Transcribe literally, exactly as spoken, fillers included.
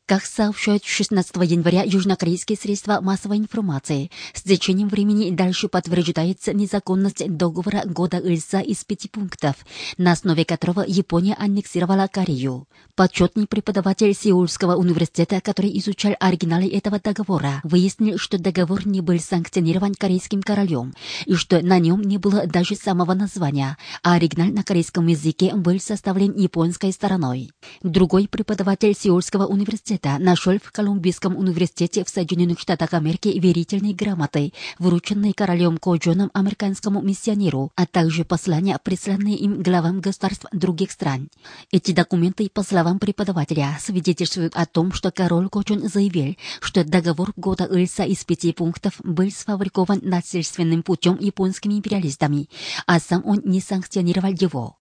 Как сообщают шестнадцатого января южнокорейские средства массовой информации, с течением времени дальше подтверждается незаконность договора года Ильса из пяти пунктов, на основе которого Япония аннексировала Корею. Почетный преподаватель Сеульского университета, который изучал оригиналы этого договора, выяснил, что договор не был санкционирован корейским королем и что на нем не было даже самого названия, а оригинал на корейском языке был составлен японской стороной. Другой преподаватель Сеульского университета нашел в Колумбийском университете в Соединенных Штатах Америки верительные грамоты, врученные королем Коджоном американскому миссионеру, а также послания, присланные им главам государств других стран. Эти документы, по словам преподавателя, свидетельствуют о том, что король Коджон заявил, что договор года Ильса из пяти пунктов был сфабрикован насильственным путем японскими империалистами, а сам он не санкционировал его.